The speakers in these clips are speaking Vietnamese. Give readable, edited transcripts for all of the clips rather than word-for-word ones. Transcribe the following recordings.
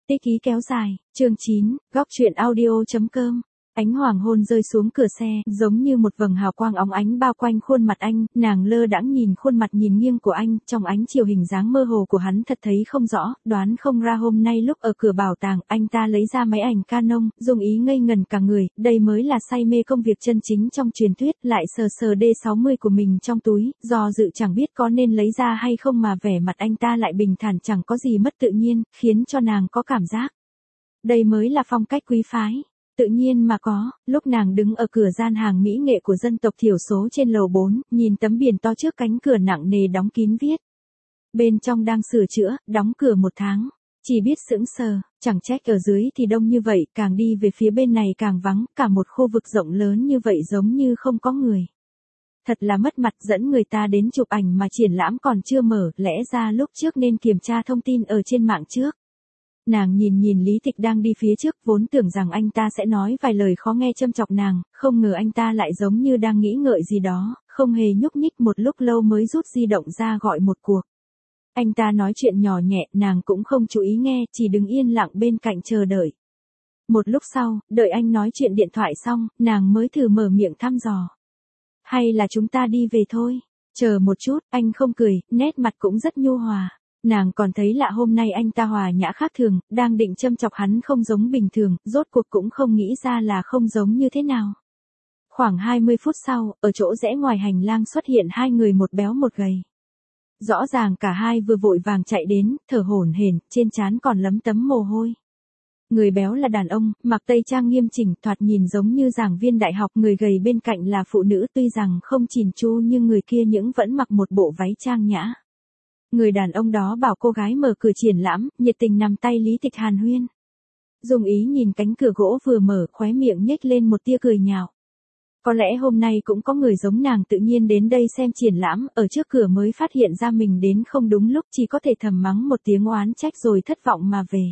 Tích ý kéo dài, chương 9, góc truyện audio.com. Ánh hoàng hôn rơi xuống cửa xe, giống như một vầng hào quang óng ánh bao quanh khuôn mặt anh, nàng lơ đãng nhìn khuôn mặt nhìn nghiêng của anh, trong ánh chiều hình dáng mơ hồ của hắn thật thấy không rõ, đoán không ra hôm nay lúc ở cửa bảo tàng, anh ta lấy ra máy ảnh Canon, dùng ý ngây ngần cả người, đây mới là say mê công việc chân chính trong truyền thuyết, lại sờ sờ D60 của mình trong túi, do dự chẳng biết có nên lấy ra hay không mà vẻ mặt anh ta lại bình thản chẳng có gì mất tự nhiên, khiến cho nàng có cảm giác. Đây mới là phong cách quý phái. Tự nhiên mà có, lúc nàng đứng ở cửa gian hàng mỹ nghệ của dân tộc thiểu số trên lầu 4, nhìn tấm biển to trước cánh cửa nặng nề đóng kín viết. Bên trong đang sửa chữa, đóng cửa 1 tháng. Chỉ biết sững sờ, chẳng trách ở dưới thì đông như vậy, càng đi về phía bên này càng vắng, cả một khu vực rộng lớn như vậy giống như không có người. Thật là mất mặt, dẫn người ta đến chụp ảnh mà triển lãm còn chưa mở, lẽ ra lúc trước nên kiểm tra thông tin ở trên mạng trước. Nàng nhìn Lý Tịch đang đi phía trước, vốn tưởng rằng anh ta sẽ nói vài lời khó nghe châm chọc nàng, không ngờ anh ta lại giống như đang nghĩ ngợi gì đó, không hề nhúc nhích, một lúc lâu mới rút di động ra gọi một cuộc. Anh ta nói chuyện nhỏ nhẹ, nàng cũng không chú ý nghe, chỉ đứng yên lặng bên cạnh chờ đợi. Một lúc sau, đợi anh nói chuyện điện thoại xong, nàng mới thử mở miệng thăm dò. Hay là chúng ta đi về thôi? Chờ một chút, anh không cười, nét mặt cũng rất nhu hòa. Nàng còn thấy lạ, hôm nay anh ta hòa nhã khác thường, đang định châm chọc hắn không giống bình thường, rốt cuộc cũng không nghĩ ra là không giống như thế nào. Khoảng 20 phút sau, ở chỗ rẽ ngoài hành lang xuất hiện 2 người, một béo một gầy. Rõ ràng cả hai vừa vội vàng chạy đến, thở hổn hển, trên trán còn lấm tấm mồ hôi. Người béo là đàn ông, mặc tây trang nghiêm chỉnh, thoạt nhìn giống như giảng viên đại học, người gầy bên cạnh là phụ nữ, tuy rằng không chỉn chu nhưng người kia những vẫn mặc một bộ váy trang nhã. Người đàn ông đó bảo cô gái mở cửa triển lãm, nhiệt tình nắm tay Lý Tịch hàn huyên. Dùng ý nhìn cánh cửa gỗ vừa mở, khóe miệng nhếch lên một tia cười nhạo. Có lẽ hôm nay cũng có người giống nàng tự nhiên đến đây xem triển lãm, ở trước cửa mới phát hiện ra mình đến không đúng lúc, chỉ có thể thầm mắng một tiếng oán trách rồi thất vọng mà về.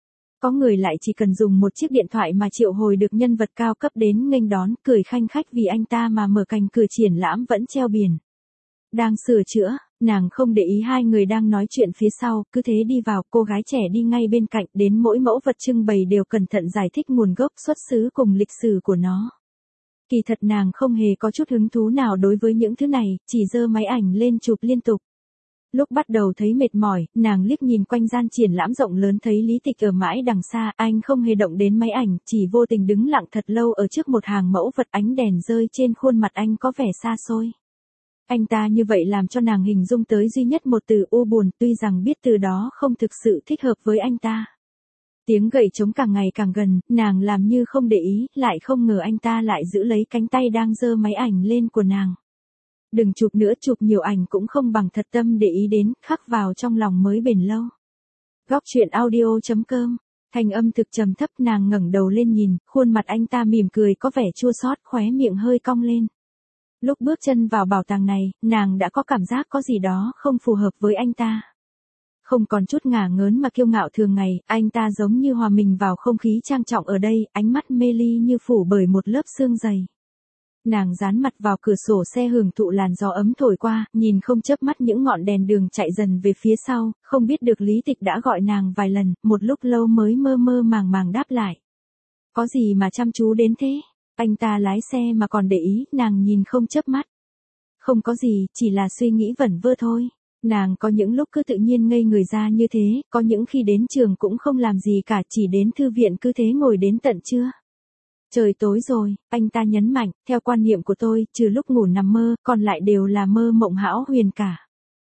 Có người lại chỉ cần dùng một chiếc điện thoại mà triệu hồi được nhân vật cao cấp đến nghênh đón, cười khanh khách vì anh ta mà mở cánh cửa triển lãm vẫn treo biển. Đang sửa chữa, nàng không để ý 2 người đang nói chuyện phía sau, cứ thế đi vào, cô gái trẻ đi ngay bên cạnh, đến mỗi mẫu vật trưng bày đều cẩn thận giải thích nguồn gốc xuất xứ cùng lịch sử của nó. Kỳ thật nàng không hề có chút hứng thú nào đối với những thứ này, chỉ giơ máy ảnh lên chụp liên tục. Lúc bắt đầu thấy mệt mỏi, nàng liếc nhìn quanh gian triển lãm rộng lớn thấy Lý Tịch ở mãi đằng xa, anh không hề động đến máy ảnh, chỉ vô tình đứng lặng thật lâu ở trước một hàng mẫu vật, ánh đèn rơi trên khuôn mặt anh có vẻ xa xôi. Anh ta như vậy làm cho nàng hình dung tới duy nhất một từ u buồn, tuy rằng biết từ đó không thực sự thích hợp với anh ta. Tiếng gậy trống càng ngày càng gần, nàng làm như không để ý, lại không ngờ anh ta lại giữ lấy cánh tay đang giơ máy ảnh lên của nàng. Đừng chụp nữa, chụp nhiều ảnh cũng không bằng thật tâm để ý đến, khắc vào trong lòng mới bền lâu. Góc truyện audio.com. Thanh âm thực trầm thấp, nàng ngẩng đầu lên nhìn, khuôn mặt anh ta mỉm cười có vẻ chua xót, khóe miệng hơi cong lên. Lúc bước chân vào bảo tàng này, nàng đã có cảm giác có gì đó không phù hợp với anh ta. Không còn chút ngả ngớn mà kiêu ngạo thường ngày, anh ta giống như hòa mình vào không khí trang trọng ở đây, ánh mắt mê ly như phủ bởi một lớp sương dày. Nàng dán mặt vào cửa sổ xe hưởng thụ làn gió ấm thổi qua, nhìn không chớp mắt những ngọn đèn đường chạy dần về phía sau, không biết được Lý Tịch đã gọi nàng vài lần, một lúc lâu mới mơ mơ màng màng đáp lại. Có gì mà chăm chú đến thế? Anh ta lái xe mà còn để ý, nàng nhìn không chớp mắt. Không có gì, chỉ là suy nghĩ vẩn vơ thôi. Nàng có những lúc cứ tự nhiên ngây người ra như thế, có những khi đến trường cũng không làm gì cả, chỉ đến thư viện cứ thế ngồi đến tận trưa. Trời tối rồi, anh ta nhấn mạnh, theo quan niệm của tôi, trừ lúc ngủ nằm mơ, còn lại đều là mơ mộng hão huyền cả.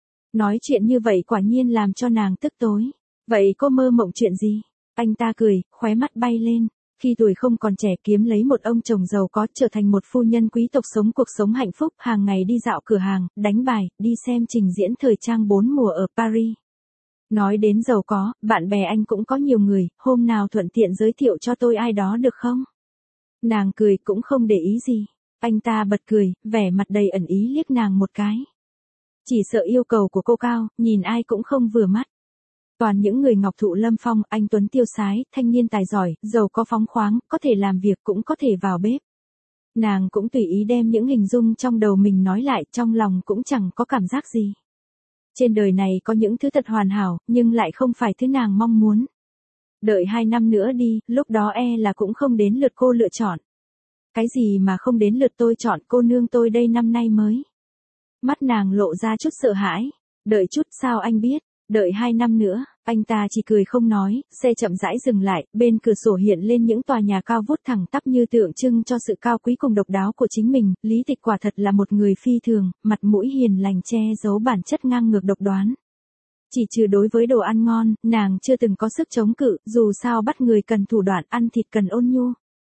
Nói chuyện như vậy quả nhiên làm cho nàng tức tối. Vậy cô mơ mộng chuyện gì? Anh ta cười, khóe mắt bay lên. Khi tuổi không còn trẻ kiếm lấy một ông chồng giàu có, trở thành một phu nhân quý tộc sống cuộc sống hạnh phúc, hàng ngày đi dạo cửa hàng, đánh bài, đi xem trình diễn thời trang 4 mùa ở Paris. Nói đến giàu có, bạn bè anh cũng có nhiều người, hôm nào thuận tiện giới thiệu cho tôi ai đó được không? Nàng cười cũng không để ý gì. Anh ta bật cười, vẻ mặt đầy ẩn ý liếc nàng một cái. Chỉ sợ yêu cầu của cô cao, nhìn ai cũng không vừa mắt. Toàn những người ngọc thụ lâm phong, anh tuấn tiêu sái, thanh niên tài giỏi, giàu có phóng khoáng, có thể làm việc cũng có thể vào bếp. Nàng cũng tùy ý đem những hình dung trong đầu mình nói lại, trong lòng cũng chẳng có cảm giác gì. Trên đời này có những thứ thật hoàn hảo, nhưng lại không phải thứ nàng mong muốn. Đợi 2 năm nữa đi, lúc đó là cũng không đến lượt cô lựa chọn. Cái gì mà không đến lượt tôi chọn, cô nương tôi đây năm nay mới. Mắt nàng lộ ra chút sợ hãi. Đợi chút, sao anh biết? Đợi 2 năm nữa, anh ta chỉ cười không nói, xe chậm rãi dừng lại, bên cửa sổ hiện lên những tòa nhà cao vút thẳng tắp như tượng trưng cho sự cao quý cùng độc đáo của chính mình. Lý Tịch quả thật là một người phi thường, mặt mũi hiền lành che giấu bản chất ngang ngược độc đoán. Chỉ trừ đối với đồ ăn ngon, nàng chưa từng có sức chống cự, dù sao bắt người cần thủ đoạn, ăn thịt cần ôn nhu.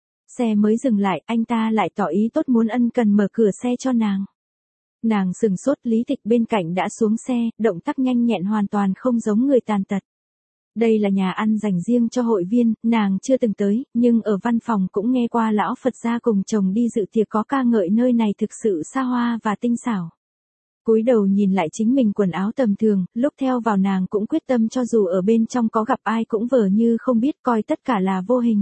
Xe mới dừng lại, anh ta lại tỏ ý tốt muốn ân cần mở cửa xe cho nàng. Nàng sừng sốt, Lý Tịch bên cạnh đã xuống xe, động tác nhanh nhẹn hoàn toàn không giống người tàn tật. Đây là nhà ăn dành riêng cho hội viên, nàng chưa từng tới, nhưng ở văn phòng cũng nghe qua lão Phật gia cùng chồng đi dự tiệc có ca ngợi nơi này thực sự xa hoa và tinh xảo. Cúi đầu nhìn lại chính mình quần áo tầm thường, lúc theo vào nàng cũng quyết tâm cho dù ở bên trong có gặp ai cũng vờ như không biết, coi tất cả là vô hình.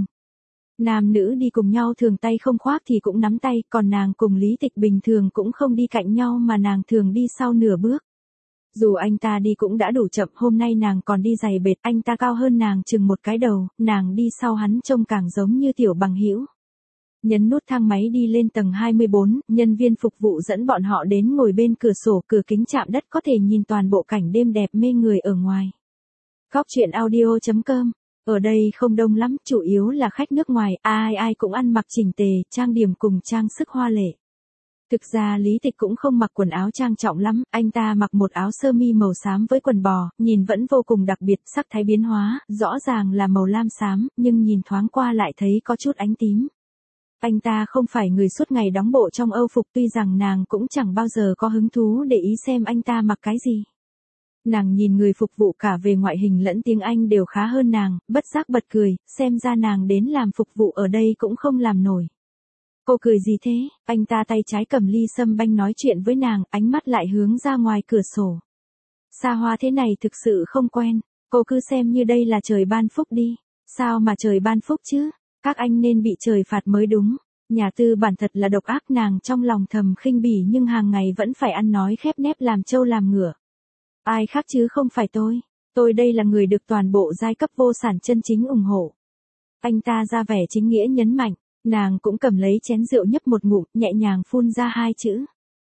Nam nữ đi cùng nhau thường tay không khoác thì cũng nắm tay, còn nàng cùng Lý Tịch bình thường cũng không đi cạnh nhau mà nàng thường đi sau nửa bước. Dù anh ta đi cũng đã đủ chậm, hôm nay nàng còn đi giày bệt, anh ta cao hơn nàng chừng một cái đầu, nàng đi sau hắn trông càng giống như tiểu bằng hữu. Nhấn nút thang máy đi lên tầng 24, nhân viên phục vụ dẫn bọn họ đến ngồi bên cửa sổ, cửa kính chạm đất có thể nhìn toàn bộ cảnh đêm đẹp mê người ở ngoài. Góc truyện audio.com. Ở đây không đông lắm, chủ yếu là khách nước ngoài, ai ai cũng ăn mặc chỉnh tề, trang điểm cùng trang sức hoa lệ. Thực ra Lý Tịch cũng không mặc quần áo trang trọng lắm, anh ta mặc một áo sơ mi màu xám với quần bò, nhìn vẫn vô cùng đặc biệt, sắc thái biến hóa, rõ ràng là màu lam xám, nhưng nhìn thoáng qua lại thấy có chút ánh tím. Anh ta không phải người suốt ngày đóng bộ trong âu phục, tuy rằng nàng cũng chẳng bao giờ có hứng thú để ý xem anh ta mặc cái gì. Nàng nhìn người phục vụ cả về ngoại hình lẫn tiếng Anh đều khá hơn nàng, bất giác bật cười, xem ra nàng đến làm phục vụ ở đây cũng không làm nổi. Cô cười gì thế? Anh ta tay trái cầm ly sâm banh nói chuyện với nàng, ánh mắt lại hướng ra ngoài cửa sổ. Xa hoa thế này thực sự không quen, cô cứ xem như đây là trời ban phúc đi. Sao mà trời ban phúc chứ? Các anh nên bị trời phạt mới đúng. Nhà tư bản thật là độc ác, nàng trong lòng thầm khinh bỉ nhưng hàng ngày vẫn phải ăn nói khép nép làm trâu làm ngựa. Ai khác chứ không phải tôi đây là người được toàn bộ giai cấp vô sản chân chính ủng hộ. Anh ta ra vẻ chính nghĩa nhấn mạnh, nàng cũng cầm lấy chén rượu nhấp một ngụm, nhẹ nhàng phun ra 2 chữ.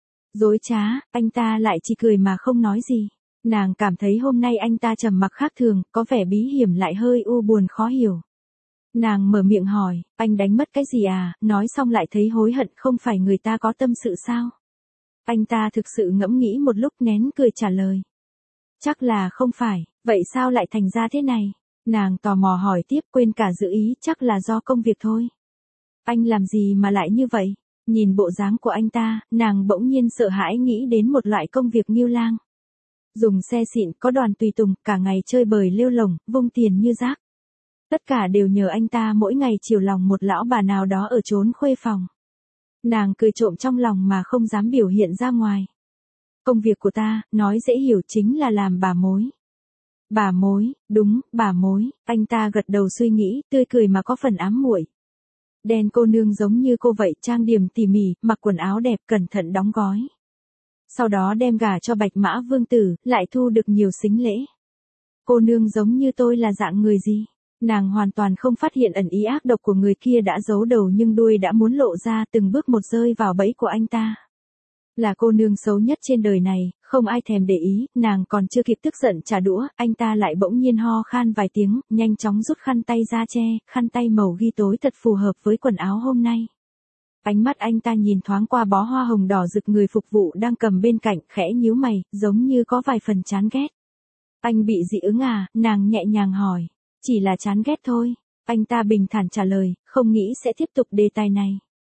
Dối trá, anh ta lại chỉ cười mà không nói gì. Nàng cảm thấy hôm nay anh ta trầm mặc khác thường, có vẻ bí hiểm lại hơi u buồn khó hiểu. Nàng mở miệng hỏi, anh đánh mất cái gì à, nói xong lại thấy hối hận, không phải người ta có tâm sự sao? Anh ta thực sự ngẫm nghĩ một lúc nén cười trả lời. Chắc là không phải, vậy sao lại thành ra thế này? Nàng tò mò hỏi tiếp, quên cả giữ ý, chắc là do công việc thôi. Anh làm gì mà lại như vậy? Nhìn bộ dáng của anh ta, nàng bỗng nhiên sợ hãi nghĩ đến một loại công việc nghiêu lang. Dùng xe xịn, có đoàn tùy tùng, cả ngày chơi bời lêu lổng, vung tiền như rác. Tất cả đều nhờ anh ta mỗi ngày chiều lòng một lão bà nào đó ở chốn khuê phòng. Nàng cười trộm trong lòng mà không dám biểu hiện ra ngoài. Công việc của ta, nói dễ hiểu chính là làm bà mối. Bà mối, đúng, bà mối, anh ta gật đầu suy nghĩ, tươi cười mà có phần ám muội. Đen cô nương giống như cô vậy, trang điểm tỉ mỉ, mặc quần áo đẹp, cẩn thận đóng gói. Sau đó đem gả cho Bạch Mã Vương Tử, lại thu được nhiều sính lễ. Cô nương giống như tôi là dạng người gì? Nàng hoàn toàn không phát hiện ẩn ý ác độc của người kia đã giấu đầu nhưng đuôi đã muốn lộ ra, từng bước một rơi vào bẫy của anh ta. Là cô nương xấu nhất trên đời này, không ai thèm để ý, nàng còn chưa kịp tức giận trả đũa, anh ta lại bỗng nhiên ho khan vài tiếng, nhanh chóng rút khăn tay ra che, khăn tay màu ghi tối thật phù hợp với quần áo hôm nay. Ánh mắt anh ta nhìn thoáng qua bó hoa hồng đỏ rực người phục vụ đang cầm bên cạnh, khẽ nhíu mày, giống như có vài phần chán ghét. Anh bị dị ứng à? Nàng nhẹ nhàng hỏi. Chỉ là chán ghét thôi. Anh ta bình thản trả lời, không nghĩ sẽ tiếp tục đề tài này.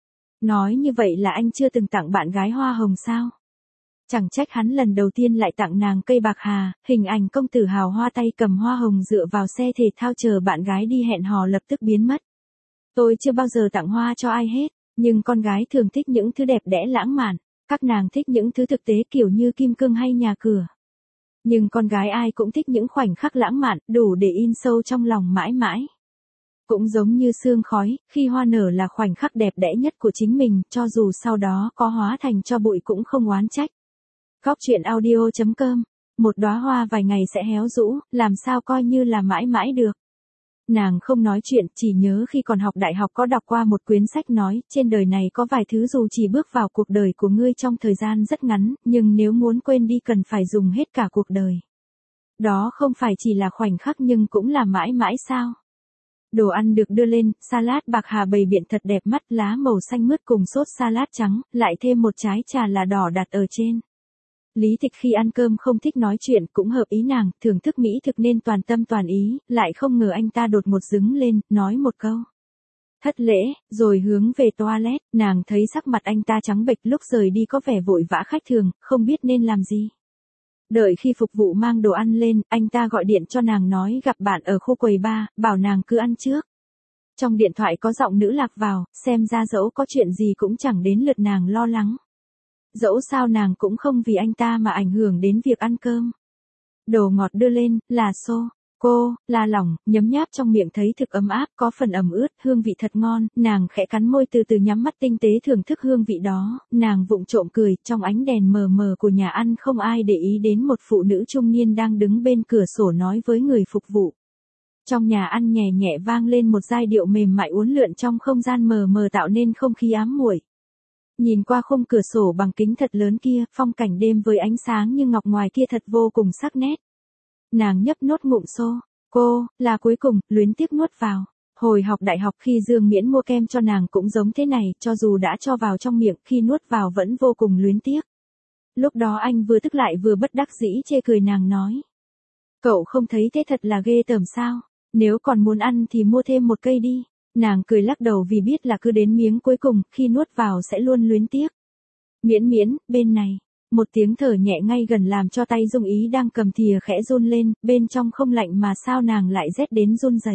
Nói như vậy là anh chưa từng tặng bạn gái hoa hồng sao? Chẳng trách hắn lần đầu tiên lại tặng nàng cây bạc hà, hình ảnh công tử hào hoa tay cầm hoa hồng dựa vào xe thể thao chờ bạn gái đi hẹn hò lập tức biến mất. Tôi chưa bao giờ tặng hoa cho ai hết, nhưng con gái thường thích những thứ đẹp đẽ lãng mạn, các nàng thích những thứ thực tế kiểu như kim cương hay nhà cửa. Nhưng con gái ai cũng thích những khoảnh khắc lãng mạn, đủ để in sâu trong lòng mãi mãi. Cũng giống như sương khói, khi hoa nở là khoảnh khắc đẹp đẽ nhất của chính mình, cho dù sau đó có hóa thành tro bụi cũng không oán trách. Góc truyện audio.com. Một đóa hoa vài ngày sẽ héo rũ, làm sao coi như là mãi mãi được. Nàng không nói chuyện, chỉ nhớ khi còn học đại học có đọc qua một quyển sách nói, trên đời này có vài thứ dù chỉ bước vào cuộc đời của ngươi trong thời gian rất ngắn, nhưng nếu muốn quên đi cần phải dùng hết cả cuộc đời. Đó không phải chỉ là khoảnh khắc nhưng cũng là mãi mãi sao? Đồ ăn được đưa lên, salad bạc hà bày biện thật đẹp mắt, lá màu xanh mướt cùng sốt salad trắng, lại thêm một trái trà là đỏ đặt ở trên. Lý Tịch khi ăn cơm không thích nói chuyện, cũng hợp ý nàng, thưởng thức mỹ thực nên toàn tâm toàn ý, lại không ngờ anh ta đột ngột đứng lên, nói một câu. Thất lễ, rồi hướng về toilet, nàng thấy sắc mặt anh ta trắng bệch, lúc rời đi có vẻ vội vã khác thường, không biết nên làm gì. Đợi khi phục vụ mang đồ ăn lên, anh ta gọi điện cho nàng nói gặp bạn ở khu quầy bar, bảo nàng cứ ăn trước. Trong điện thoại có giọng nữ lạc vào, xem ra dẫu có chuyện gì cũng chẳng đến lượt nàng lo lắng. Dẫu sao nàng cũng không vì anh ta mà ảnh hưởng đến việc ăn cơm. Đồ ngọt đưa lên, là sô cô la lỏng, nhấm nháp trong miệng thấy thực ấm áp, có phần ẩm ướt, hương vị thật ngon, nàng khẽ cắn môi từ từ nhắm mắt tinh tế thưởng thức hương vị đó, nàng vụng trộm cười, trong ánh đèn mờ mờ của nhà ăn không ai để ý đến một phụ nữ trung niên đang đứng bên cửa sổ nói với người phục vụ. Trong nhà ăn nhẹ nhẹ vang lên một giai điệu mềm mại uốn lượn trong không gian mờ mờ tạo nên không khí ám muội. Nhìn qua khung cửa sổ bằng kính thật lớn kia, phong cảnh đêm với ánh sáng như ngọc ngoài kia thật vô cùng sắc nét. Nàng nhấp nốt ngụm sô cô là cuối cùng, luyến tiếc nuốt vào. Hồi học đại học khi Dương Miễn mua kem cho nàng cũng giống thế này, cho dù đã cho vào trong miệng, khi nuốt vào vẫn vô cùng luyến tiếc. Lúc đó anh vừa tức lại vừa bất đắc dĩ chê cười nàng nói. Cậu không thấy thế thật là ghê tởm sao? Nếu còn muốn ăn thì mua thêm một cây đi. Nàng cười lắc đầu vì biết là cứ đến miếng cuối cùng, khi nuốt vào sẽ luôn luyến tiếc. Miễn miễn, bên này. Một tiếng thở nhẹ ngay gần làm cho tay Dung Ý đang cầm thìa khẽ run lên, bên trong không lạnh mà sao nàng lại rét đến run rẩy.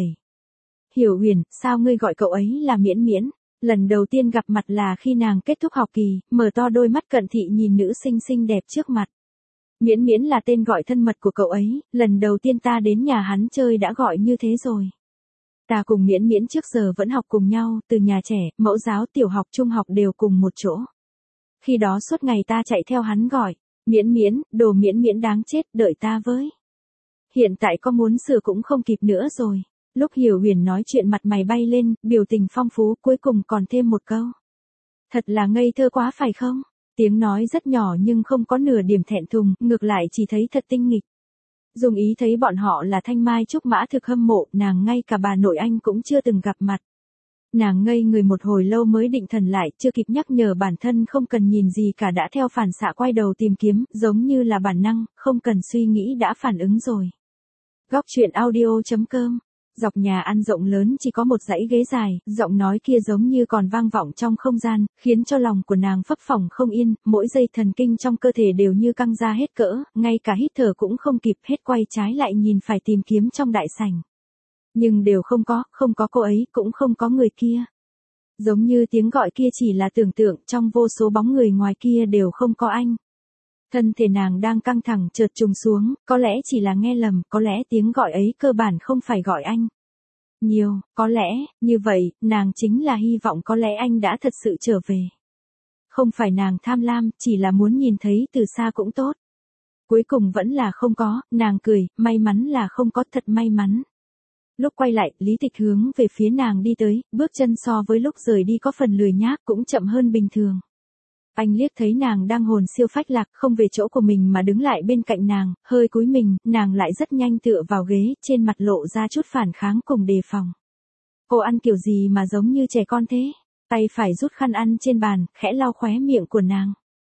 Hiểu Huyền, sao ngươi gọi cậu ấy là miễn miễn? Lần đầu tiên gặp mặt là khi nàng kết thúc học kỳ, mở to đôi mắt cận thị nhìn nữ sinh xinh đẹp trước mặt. Miễn miễn là tên gọi thân mật của cậu ấy, lần đầu tiên ta đến nhà hắn chơi đã gọi như thế rồi. Ta cùng miễn miễn trước giờ vẫn học cùng nhau, từ nhà trẻ, mẫu giáo, tiểu học, trung học đều cùng một chỗ. Khi đó suốt ngày ta chạy theo hắn gọi, miễn miễn, đồ miễn miễn đáng chết, đợi ta với. Hiện tại có muốn sửa cũng không kịp nữa rồi. Lúc Hiểu Huyền nói chuyện mặt mày bay lên, biểu tình phong phú, cuối cùng còn thêm một câu. Thật là ngây thơ quá phải không? Tiếng nói rất nhỏ nhưng không có nửa điểm thẹn thùng, ngược lại chỉ thấy thật tinh nghịch. Dung Ý thấy bọn họ là Thanh Mai Trúc Mã thực hâm mộ, nàng ngay cả bà nội anh cũng chưa từng gặp mặt. Nàng ngây người một hồi lâu mới định thần lại, chưa kịp nhắc nhở bản thân không cần nhìn gì cả đã theo phản xạ quay đầu tìm kiếm, giống như là bản năng, không cần suy nghĩ đã phản ứng rồi. Góc truyện audio.com. Dọc nhà ăn rộng lớn chỉ có một dãy ghế dài, giọng nói kia giống như còn vang vọng trong không gian, khiến cho lòng của nàng phấp phồng không yên, mỗi giây thần kinh trong cơ thể đều như căng ra hết cỡ, ngay cả hít thở cũng không kịp, hết quay trái lại nhìn phải tìm kiếm trong đại sảnh. Nhưng đều không có cô ấy, cũng không có người kia. Giống như tiếng gọi kia chỉ là tưởng tượng, trong vô số bóng người ngoài kia đều không có anh. Thân thể nàng đang căng thẳng chợt trùng xuống, có lẽ chỉ là nghe lầm, có lẽ tiếng gọi ấy cơ bản không phải gọi anh. Nhiều, có lẽ, như vậy, nàng chính là hy vọng có lẽ anh đã thật sự trở về. Không phải nàng tham lam, chỉ là muốn nhìn thấy từ xa cũng tốt. Cuối cùng vẫn là không có, nàng cười, may mắn là không có, thật may mắn. Lúc quay lại, Lý Tịch hướng về phía nàng đi tới, bước chân so với lúc rời đi có phần lười nhác cũng chậm hơn bình thường. Anh liếc thấy nàng đang hồn siêu phách lạc, không về chỗ của mình mà đứng lại bên cạnh nàng, hơi cúi mình, nàng lại rất nhanh tựa vào ghế, trên mặt lộ ra chút phản kháng cùng đề phòng. Cô ăn kiểu gì mà giống như trẻ con thế? Tay phải rút khăn ăn trên bàn, khẽ lau khóe miệng của nàng.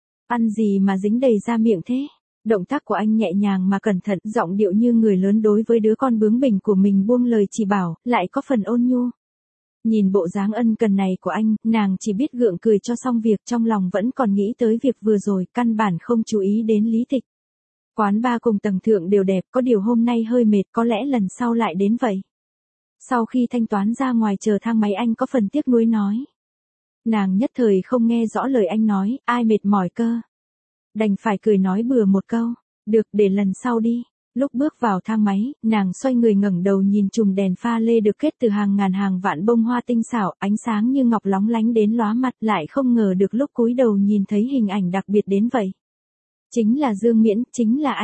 Ăn gì mà dính đầy ra miệng thế? Động tác của anh nhẹ nhàng mà cẩn thận, giọng điệu như người lớn đối với đứa con bướng bỉnh của mình buông lời chỉ bảo, lại có phần ôn nhu. Nhìn bộ dáng ân cần này của anh, nàng chỉ biết gượng cười cho xong việc, trong lòng vẫn còn nghĩ tới việc vừa rồi, căn bản không chú ý đến Lý Tịch. Quán bar cùng tầng thượng đều đẹp, có điều hôm nay hơi mệt, có lẽ lần sau lại đến vậy. Sau khi thanh toán ra ngoài chờ thang máy anh có phần tiếc nuối nói. Nàng nhất thời không nghe rõ lời anh nói, ai mệt mỏi cơ. Đành phải cười nói bừa một câu, được để lần sau đi. Lúc bước vào thang máy, nàng xoay người ngẩng đầu nhìn chùm đèn pha lê được kết từ hàng ngàn hàng vạn bông hoa tinh xảo, ánh sáng như ngọc lóng lánh đến lóa mặt, lại không ngờ được lúc cúi đầu nhìn thấy hình ảnh đặc biệt đến vậy. Chính là Dương Miễn, chính là anh.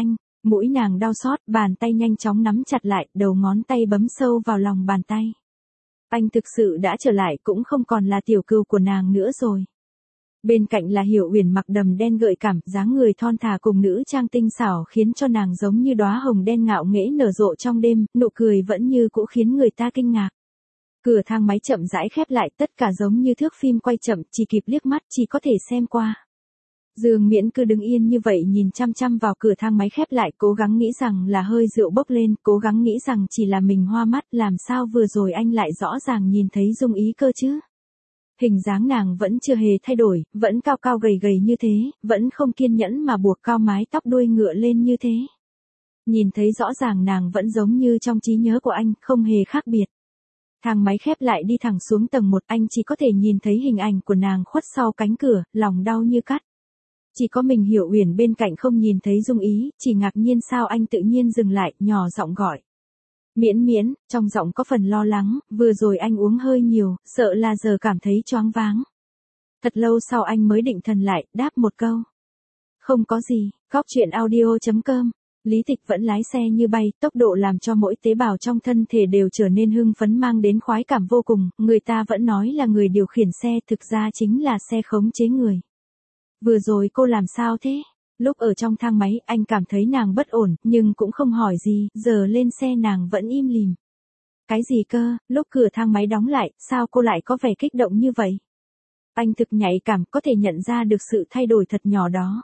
Mũi nàng đau xót, bàn tay nhanh chóng nắm chặt lại, đầu ngón tay bấm sâu vào lòng bàn tay. Anh thực sự đã trở lại, cũng không còn là tiểu cừu của nàng nữa rồi. Bên cạnh là Hiểu Uyển mặc đầm đen gợi cảm, dáng người thon thả cùng nữ trang tinh xảo khiến cho nàng giống như đóa hồng đen ngạo nghễ nở rộ trong đêm, nụ cười vẫn như cũ khiến người ta kinh ngạc. Cửa thang máy chậm rãi khép lại, tất cả giống như thước phim quay chậm, chỉ kịp liếc mắt chỉ có thể xem qua. Dương Miễn cứ đứng yên như vậy nhìn chăm chăm vào cửa thang máy khép lại, cố gắng nghĩ rằng là hơi rượu bốc lên, cố gắng nghĩ rằng chỉ là mình hoa mắt, làm sao vừa rồi anh lại rõ ràng nhìn thấy dung ý cơ chứ. Hình dáng nàng vẫn chưa hề thay đổi, vẫn cao cao gầy gầy như thế, vẫn không kiên nhẫn mà buộc cao mái tóc đuôi ngựa lên như thế. Nhìn thấy rõ ràng nàng vẫn giống như trong trí nhớ của anh, không hề khác biệt. Thang máy khép lại đi thẳng xuống tầng 1, anh chỉ có thể nhìn thấy hình ảnh của nàng khuất sau cánh cửa, lòng đau như cắt. Chỉ có mình Hiểu Uyển bên cạnh không nhìn thấy dung ý, chỉ ngạc nhiên sao anh tự nhiên dừng lại, nhỏ giọng gọi. Miễn miễn, trong giọng có phần lo lắng, vừa rồi anh uống hơi nhiều, sợ là giờ cảm thấy choáng váng. Thật lâu sau anh mới định thần lại, đáp một câu. Không có gì, Góc Chuyện Audio.com. Lý Tịch vẫn lái xe như bay, tốc độ làm cho mỗi tế bào trong thân thể đều trở nên hưng phấn, mang đến khoái cảm vô cùng, người ta vẫn nói là người điều khiển xe, thực ra chính là xe khống chế người. Vừa rồi cô làm sao thế? Lúc ở trong thang máy, anh cảm thấy nàng bất ổn, nhưng cũng không hỏi gì, giờ lên xe nàng vẫn im lìm. Cái gì cơ, lúc cửa thang máy đóng lại, sao cô lại có vẻ kích động như vậy? Anh thực nhạy cảm, có thể nhận ra được sự thay đổi thật nhỏ đó.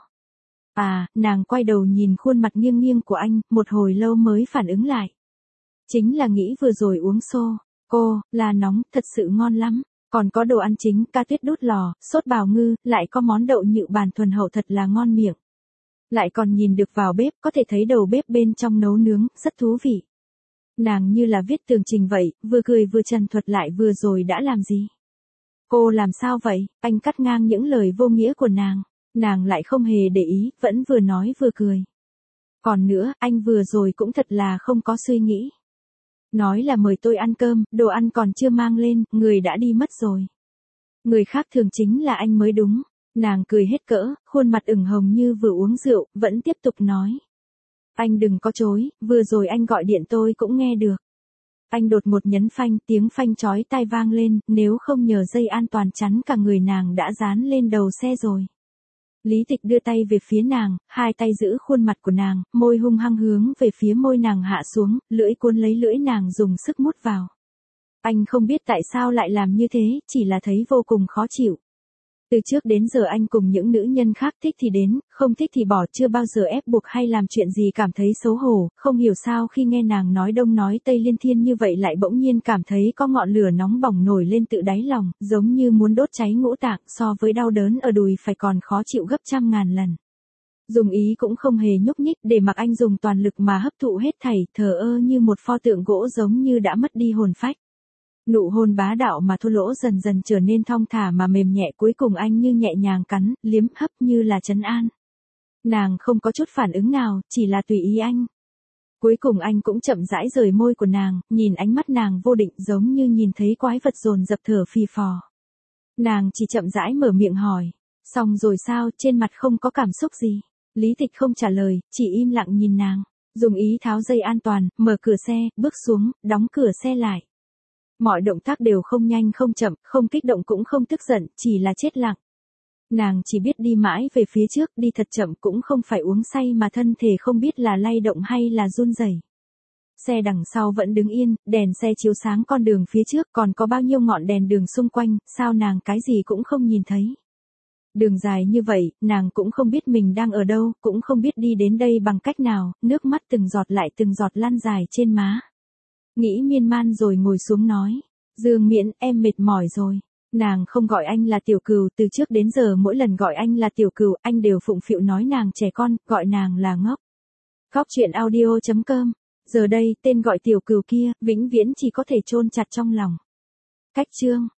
À, nàng quay đầu nhìn khuôn mặt nghiêng nghiêng của anh, một hồi lâu mới phản ứng lại. Chính là nghĩ vừa rồi uống xô, cô, là nóng, thật sự ngon lắm. Còn có đồ ăn chính, ca tuyết đút lò, sốt bào ngư, lại có món đậu nhự bàn thuần hậu thật là ngon miệng. Lại còn nhìn được vào bếp, có thể thấy đầu bếp bên trong nấu nướng, rất thú vị. Nàng như là viết tường trình vậy, vừa cười vừa trần thuật lại vừa rồi đã làm gì. Cô làm sao vậy? Anh cắt ngang những lời vô nghĩa của nàng. Nàng lại không hề để ý, vẫn vừa nói vừa cười. Còn nữa, anh vừa rồi cũng thật là không có suy nghĩ. Nói là mời tôi ăn cơm, đồ ăn còn chưa mang lên, người đã đi mất rồi. Người khác thường chính là anh mới đúng. Nàng cười hết cỡ, khuôn mặt ửng hồng như vừa uống rượu, vẫn tiếp tục nói. Anh đừng có chối, vừa rồi anh gọi điện tôi cũng nghe được. Anh đột một nhấn phanh, tiếng phanh chói tai vang lên, nếu không nhờ dây an toàn chắn cả người nàng đã dán lên đầu xe rồi. Lý Tịch đưa tay về phía nàng, hai tay giữ khuôn mặt của nàng, môi hung hăng hướng về phía môi nàng hạ xuống, lưỡi cuốn lấy lưỡi nàng dùng sức mút vào. Anh không biết tại sao lại làm như thế, chỉ là thấy vô cùng khó chịu. Từ trước đến giờ anh cùng những nữ nhân khác thích thì đến, không thích thì bỏ, chưa bao giờ ép buộc hay làm chuyện gì cảm thấy xấu hổ, không hiểu sao khi nghe nàng nói đông nói tây liên thiên như vậy lại bỗng nhiên cảm thấy có ngọn lửa nóng bỏng nổi lên tự đáy lòng, giống như muốn đốt cháy ngũ tạng, so với đau đớn ở đùi phải còn khó chịu gấp trăm ngàn lần. Dùng ý cũng không hề nhúc nhích để mặc anh dùng toàn lực mà hấp thụ hết thảy, thờ ơ như một pho tượng gỗ giống như đã mất đi hồn phách. Nụ hôn bá đạo mà thô lỗ dần dần trở nên thong thả mà mềm nhẹ, cuối cùng anh như nhẹ nhàng cắn, liếm hấp như là trấn an. Nàng không có chút phản ứng nào, chỉ là tùy ý anh. Cuối cùng anh cũng chậm rãi rời môi của nàng, nhìn ánh mắt nàng vô định giống như nhìn thấy quái vật dồn dập thở phì phò. Nàng chỉ chậm rãi mở miệng hỏi, xong rồi sao, trên mặt không có cảm xúc gì. Lý Tịch không trả lời, chỉ im lặng nhìn nàng, dùng ý tháo dây an toàn, mở cửa xe, bước xuống, đóng cửa xe lại. Mọi động tác đều không nhanh không chậm, không kích động cũng không tức giận, chỉ là chết lặng. Nàng chỉ biết đi mãi về phía trước, đi thật chậm, cũng không phải uống say mà thân thể không biết là lay động hay là run rẩy. Xe đằng sau vẫn đứng yên, đèn xe chiếu sáng con đường phía trước, còn có bao nhiêu ngọn đèn đường xung quanh, sao nàng cái gì cũng không nhìn thấy. Đường dài như vậy, nàng cũng không biết mình đang ở đâu, cũng không biết đi đến đây bằng cách nào, nước mắt từng giọt lại từng giọt lăn dài trên má. Nghĩ miên man rồi ngồi xuống nói, Dương Miễn, em mệt mỏi rồi. Nàng không gọi anh là tiểu cừu, từ trước đến giờ mỗi lần gọi anh là tiểu cừu, anh đều phụng phịu nói nàng trẻ con, gọi nàng là ngốc. Góc Chuyện Audio.com. Giờ đây, tên gọi tiểu cừu kia, vĩnh viễn chỉ có thể chôn chặt trong lòng. Cách chương.